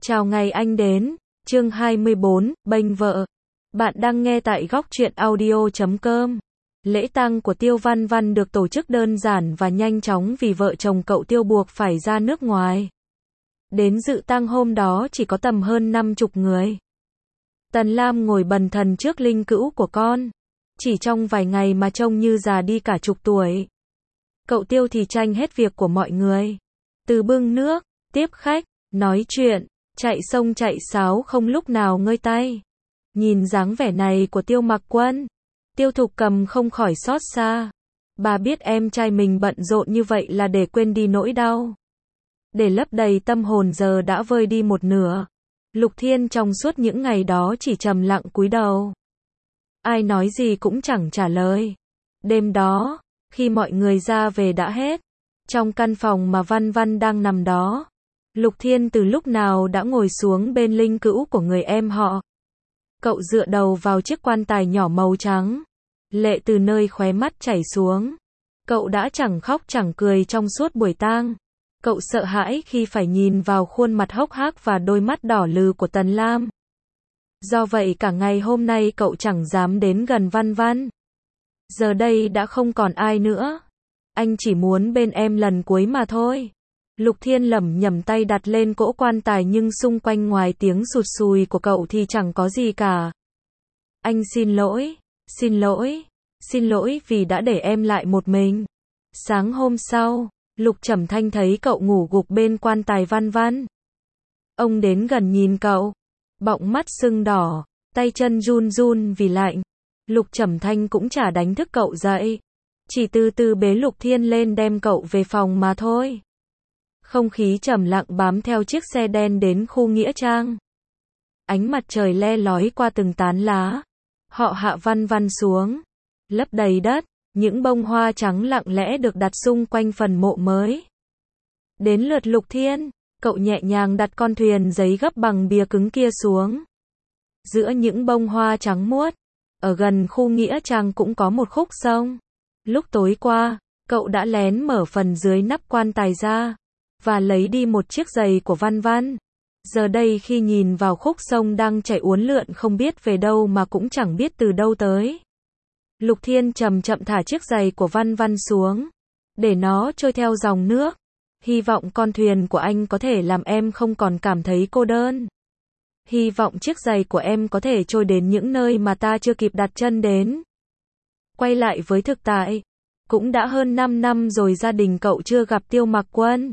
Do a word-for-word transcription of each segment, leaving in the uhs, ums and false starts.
Chào ngày anh đến, chương hai mươi bốn, bênh vợ. Bạn đang nghe tại góc truyện audio chấm com. Lễ tang của Tiêu Văn Văn được tổ chức đơn giản và nhanh chóng vì vợ chồng cậu Tiêu buộc phải ra nước ngoài. Đến dự tang hôm đó chỉ có tầm hơn năm chục người. Tần Lam ngồi bần thần trước linh cữu của con. Chỉ trong vài ngày mà trông như già đi cả chục tuổi. Cậu Tiêu thì tranh hết việc của mọi người. Từ bưng nước, tiếp khách, nói chuyện, chạy sông chạy sáo không lúc nào ngơi tay. Nhìn dáng vẻ này của Tiêu Mặc Quân, Tiêu Thục Cầm không khỏi xót xa. Bà biết em trai mình bận rộn như vậy là để quên đi nỗi đau. Để lấp đầy tâm hồn giờ đã vơi đi một nửa. Lục Thiên trong suốt những ngày đó chỉ trầm lặng cúi đầu. Ai nói gì cũng chẳng trả lời. Đêm đó, khi mọi người ra về đã hết, trong căn phòng mà Văn Văn đang nằm đó, Lục Thiên từ lúc nào đã ngồi xuống bên linh cữu của người em họ. Cậu dựa đầu vào chiếc quan tài nhỏ màu trắng. Lệ từ nơi khóe mắt chảy xuống. Cậu đã chẳng khóc chẳng cười trong suốt buổi tang. Cậu sợ hãi khi phải nhìn vào khuôn mặt hốc hác và đôi mắt đỏ lừ của Tần Lam. Do vậy cả ngày hôm nay cậu chẳng dám đến gần Văn Văn. Giờ đây đã không còn ai nữa. Anh chỉ muốn bên em lần cuối mà thôi. Lục Thiên lẩm nhẩm tay đặt lên cỗ quan tài nhưng xung quanh ngoài tiếng sụt sùi của cậu thì chẳng có gì cả. Anh xin lỗi, xin lỗi, xin lỗi vì đã để em lại một mình. Sáng hôm sau, Lục Trầm Thanh thấy cậu ngủ gục bên quan tài Văn Văn. Ông đến gần nhìn cậu, bọng mắt sưng đỏ, tay chân run run vì lạnh. Lục Trầm Thanh cũng chả đánh thức cậu dậy, chỉ từ từ bế Lục Thiên lên đem cậu về phòng mà thôi. Không khí trầm lặng bám theo chiếc xe đen đến khu nghĩa trang. Ánh mặt trời le lói qua từng tán lá. Họ hạ Văn Văn xuống, lấp đầy đất, những bông hoa trắng lặng lẽ được đặt xung quanh phần mộ mới. Đến lượt Lục Thiên, cậu nhẹ nhàng đặt con thuyền giấy gấp bằng bìa cứng kia xuống. Giữa những bông hoa trắng muốt, ở gần khu nghĩa trang cũng có một khúc sông. Lúc tối qua, cậu đã lén mở phần dưới nắp quan tài ra và lấy đi một chiếc giày của Văn Văn. Giờ đây khi nhìn vào khúc sông đang chảy uốn lượn không biết về đâu mà cũng chẳng biết từ đâu tới. Lục Thiên chậm chậm thả chiếc giày của Văn Văn xuống, để nó trôi theo dòng nước. Hy vọng con thuyền của anh có thể làm em không còn cảm thấy cô đơn. Hy vọng chiếc giày của em có thể trôi đến những nơi mà ta chưa kịp đặt chân đến. Quay lại với thực tại, cũng đã hơn năm năm rồi gia đình cậu chưa gặp Tiêu Mặc Quân.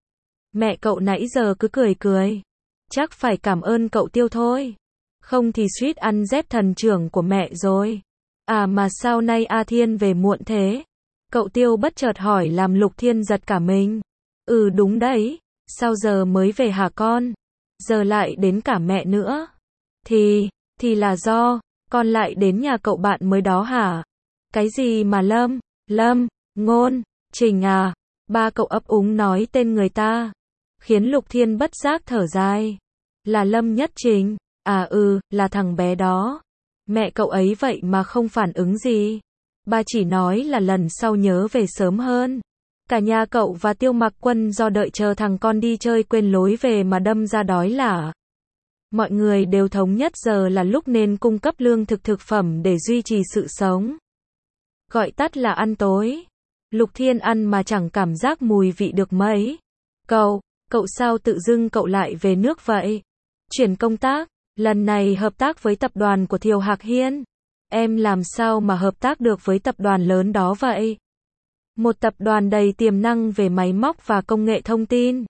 Mẹ cậu nãy giờ cứ cười cười. Chắc phải cảm ơn cậu Tiêu thôi. Không thì suýt ăn dép thần trưởng của mẹ rồi. À mà sao nay A Thiên về muộn thế? Cậu Tiêu bất chợt hỏi làm Lục Thiên giật cả mình. Ừ đúng đấy. Sao giờ mới về hả con? Giờ lại đến cả mẹ nữa. Thì, thì là do, con lại đến nhà cậu bạn mới đó hả? Cái gì mà Lâm, Lâm, Ngôn, Trình à? Ba cậu ấp úng nói tên người ta, khiến Lục Thiên bất giác thở dài. Là Lâm Nhất Trình, à ừ, là thằng bé đó. Mẹ cậu ấy vậy mà không phản ứng gì. Ba chỉ nói là lần sau nhớ về sớm hơn. Cả nhà cậu và Tiêu Mặc Quân do đợi chờ thằng con đi chơi quên lối về mà đâm ra đói lả. Mọi người đều thống nhất giờ là lúc nên cung cấp lương thực thực phẩm để duy trì sự sống. Gọi tắt là ăn tối. Lục Thiên ăn mà chẳng cảm giác mùi vị được mấy. Cậu, cậu sao tự dưng cậu lại về nước vậy? Chuyển công tác, lần này hợp tác với tập đoàn của Thiều Hạc Hiên. Em làm sao mà hợp tác được với tập đoàn lớn đó vậy? Một tập đoàn đầy tiềm năng về máy móc và công nghệ thông tin.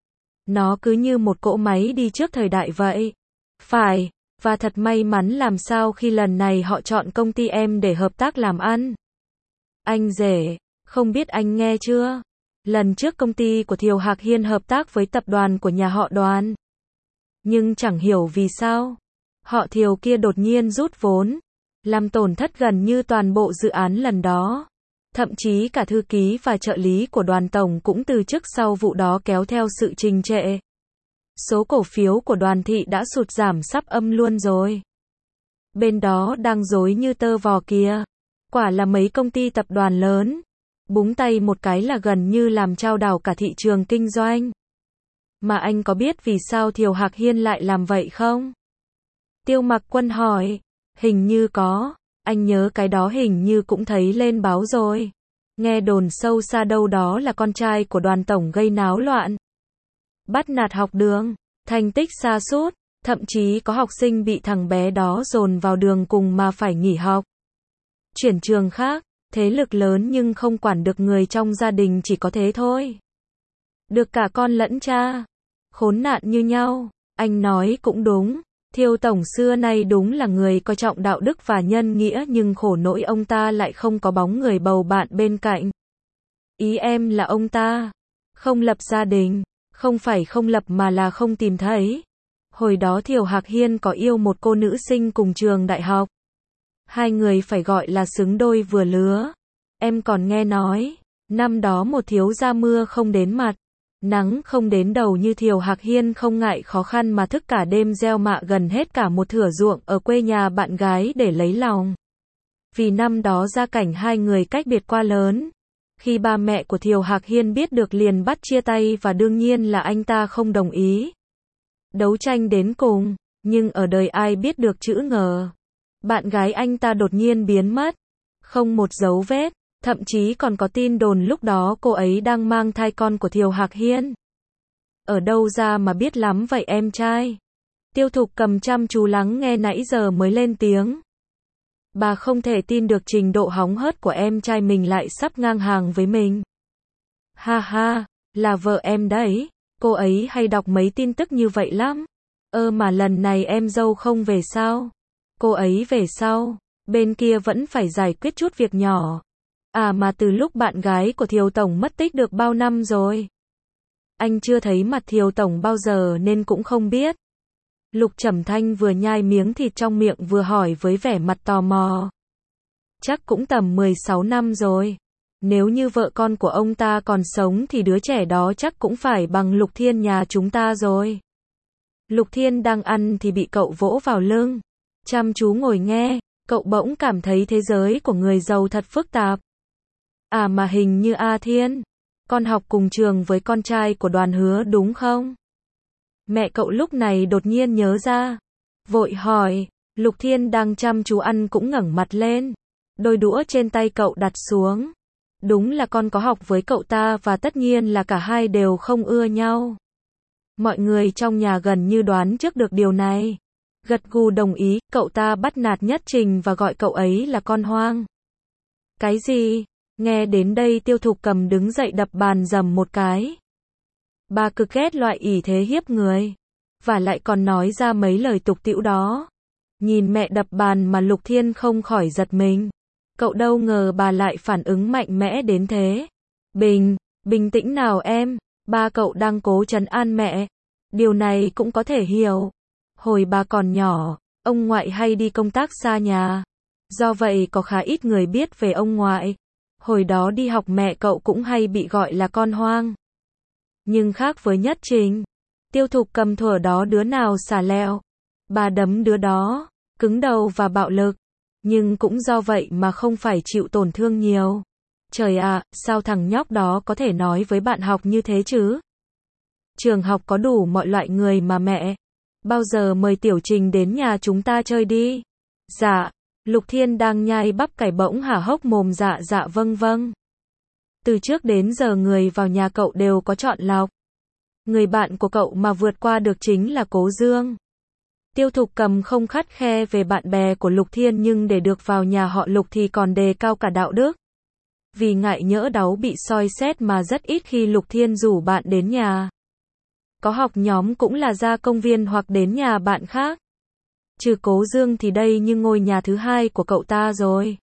Nó cứ như một cỗ máy đi trước thời đại vậy. Phải, và thật may mắn làm sao khi lần này họ chọn công ty em để hợp tác làm ăn. Anh rể, không biết anh nghe chưa? Lần trước công ty của Thiều Hạc Hiên hợp tác với tập đoàn của nhà họ Đoàn. Nhưng chẳng hiểu vì sao, họ Thiều kia đột nhiên rút vốn, làm tổn thất gần như toàn bộ dự án lần đó. Thậm chí cả thư ký và trợ lý của Đoàn tổng cũng từ chức sau vụ đó kéo theo sự trì trệ. Số cổ phiếu của Đoàn thị đã sụt giảm sắp âm luôn rồi. Bên đó đang rối như tơ vò kia. Quả là mấy công ty tập đoàn lớn. Búng tay một cái là gần như làm chao đảo cả thị trường kinh doanh. Mà anh có biết vì sao Thiều Hạc Hiên lại làm vậy không? Tiêu Mặc Quân hỏi. Hình như có, anh nhớ cái đó hình như cũng thấy lên báo rồi. Nghe đồn sâu xa đâu đó là con trai của đoàn tổng gây náo loạn. Bắt nạt học đường, thành tích sa sút, thậm chí có học sinh bị thằng bé đó dồn vào đường cùng mà phải nghỉ học. Chuyển trường khác, thế lực lớn nhưng không quản được người trong gia đình chỉ có thế thôi. Được cả con lẫn cha, khốn nạn như nhau, anh nói cũng đúng. Thiều tổng xưa nay đúng là người coi trọng đạo đức và nhân nghĩa nhưng khổ nỗi ông ta lại không có bóng người bầu bạn bên cạnh. Ý em là ông ta không lập gia đình, không phải không lập mà là không tìm thấy. Hồi đó Thiều Hạc Hiên có yêu một cô nữ sinh cùng trường đại học. Hai người phải gọi là xứng đôi vừa lứa. Em còn nghe nói, năm đó một thiếu gia mưa không đến mặt, nắng không đến đầu như Thiều Hạc Hiên không ngại khó khăn mà thức cả đêm gieo mạ gần hết cả một thửa ruộng ở quê nhà bạn gái để lấy lòng. Vì năm đó gia cảnh hai người cách biệt quá lớn. Khi ba mẹ của Thiều Hạc Hiên biết được liền bắt chia tay và đương nhiên là anh ta không đồng ý. Đấu tranh đến cùng, nhưng ở đời ai biết được chữ ngờ. Bạn gái anh ta đột nhiên biến mất, không một dấu vết. Thậm chí còn có tin đồn lúc đó cô ấy đang mang thai con của Thiều Hạc Hiên. Ở đâu ra mà biết lắm vậy em trai? Tiêu Thục Cầm chăm chú lắng nghe nãy giờ mới lên tiếng. Bà không thể tin được trình độ hóng hớt của em trai mình lại sắp ngang hàng với mình. Ha ha, là vợ em đấy, cô ấy hay đọc mấy tin tức như vậy lắm. Ơ mà lần này em dâu không về sao? Cô ấy về sau, bên kia vẫn phải giải quyết chút việc nhỏ. À mà từ lúc bạn gái của Thiều Tổng mất tích được bao năm rồi? Anh chưa thấy mặt Thiều Tổng bao giờ nên cũng không biết. Lục Trầm Thanh vừa nhai miếng thịt trong miệng vừa hỏi với vẻ mặt tò mò. Chắc cũng tầm mười sáu năm rồi. Nếu như vợ con của ông ta còn sống thì đứa trẻ đó chắc cũng phải bằng Lục Thiên nhà chúng ta rồi. Lục Thiên đang ăn thì bị cậu vỗ vào lưng. Chăm chú ngồi nghe, cậu bỗng cảm thấy thế giới của người giàu thật phức tạp. À mà hình như A Thiên, con học cùng trường với con trai của Đoàn Hứa đúng không? Mẹ cậu lúc này đột nhiên nhớ ra, vội hỏi. Lục Thiên đang chăm chú ăn cũng ngẩng mặt lên, đôi đũa trên tay cậu đặt xuống. Đúng là con có học với cậu ta và tất nhiên là cả hai đều không ưa nhau. Mọi người trong nhà gần như đoán trước được điều này. Gật gù đồng ý, cậu ta bắt nạt Nhất Trình và gọi cậu ấy là con hoang. Cái gì? Nghe đến đây Tiêu Thục Cầm đứng dậy đập bàn dầm một cái. Bà cực ghét loại ỷ thế hiếp người. Và lại còn nói ra mấy lời tục tĩu đó. Nhìn mẹ đập bàn mà Lục Thiên không khỏi giật mình. Cậu đâu ngờ bà lại phản ứng mạnh mẽ đến thế. Bình, bình tĩnh nào em, ba cậu đang cố trấn an mẹ. Điều này cũng có thể hiểu. Hồi bà còn nhỏ, ông ngoại hay đi công tác xa nhà. Do vậy có khá ít người biết về ông ngoại. Hồi đó đi học mẹ cậu cũng hay bị gọi là con hoang. Nhưng khác với Nhất Trình, Tiêu Thục Cầm thuở đó đứa nào xả lẹo, bà đấm đứa đó, cứng đầu và bạo lực. Nhưng cũng do vậy mà không phải chịu tổn thương nhiều. Trời ạ, à, sao thằng nhóc đó có thể nói với bạn học như thế chứ? Trường học có đủ mọi loại người mà mẹ. Bao giờ mời Tiểu Trình đến nhà chúng ta chơi đi? Dạ. Lục Thiên đang nhai bắp cải bỗng há hốc mồm dạ dạ vâng vâng. Từ trước đến giờ người vào nhà cậu đều có chọn lọc. Người bạn của cậu mà vượt qua được chính là Cố Dương. Tiêu Thục Cầm không khắt khe về bạn bè của Lục Thiên nhưng để được vào nhà họ Lục thì còn đề cao cả đạo đức. Vì ngại nhỡ dáu bị soi xét mà rất ít khi Lục Thiên rủ bạn đến nhà. Có học nhóm cũng là ra công viên hoặc đến nhà bạn khác. Trừ Cố Dương thì đây như ngôi nhà thứ hai của cậu ta rồi.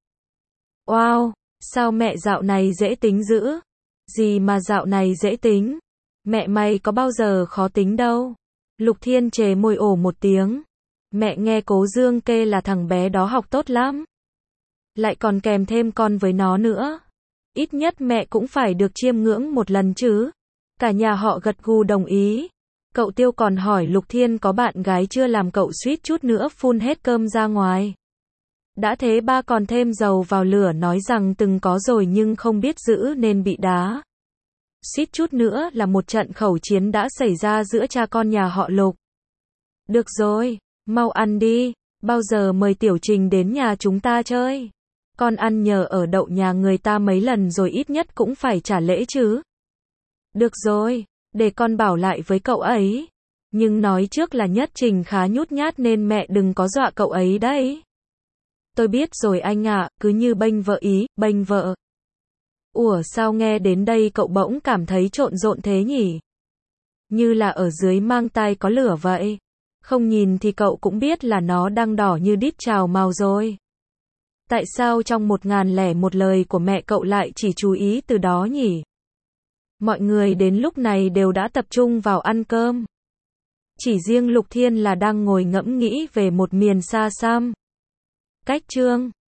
Wow, sao mẹ dạo này dễ tính dữ? Gì mà dạo này dễ tính? Mẹ mày có bao giờ khó tính đâu. Lục Thiên chề môi ồ một tiếng. Mẹ nghe Cố Dương kê là thằng bé đó học tốt lắm. Lại còn kèm thêm con với nó nữa. Ít nhất mẹ cũng phải được chiêm ngưỡng một lần chứ. Cả nhà họ gật gù đồng ý. Cậu Tiêu còn hỏi Lục Thiên có bạn gái chưa làm cậu suýt chút nữa phun hết cơm ra ngoài. Đã thế ba còn thêm dầu vào lửa nói rằng từng có rồi nhưng không biết giữ nên bị đá. Suýt chút nữa là một trận khẩu chiến đã xảy ra giữa cha con nhà họ Lục. Được rồi, mau ăn đi, bao giờ mời Tiểu Trình đến nhà chúng ta chơi. Con ăn nhờ ở đậu nhà người ta mấy lần rồi ít nhất cũng phải trả lễ chứ. Được rồi, để con bảo lại với cậu ấy. Nhưng nói trước là Nhất Trình khá nhút nhát nên mẹ đừng có dọa cậu ấy đấy. Tôi biết rồi anh ạ, cứ như bênh vợ ý, bênh vợ. Ủa sao nghe đến đây cậu bỗng cảm thấy trộn rộn thế nhỉ? Như là ở dưới mang tai có lửa vậy. Không nhìn thì cậu cũng biết là nó đang đỏ như đít trào màu rồi. Tại sao trong một ngàn lẻ một lời của mẹ cậu lại chỉ chú ý từ đó nhỉ? Mọi người đến lúc này đều đã tập trung vào ăn cơm. Chỉ riêng Lục Thiên là đang ngồi ngẫm nghĩ về một miền xa xăm. Cách chương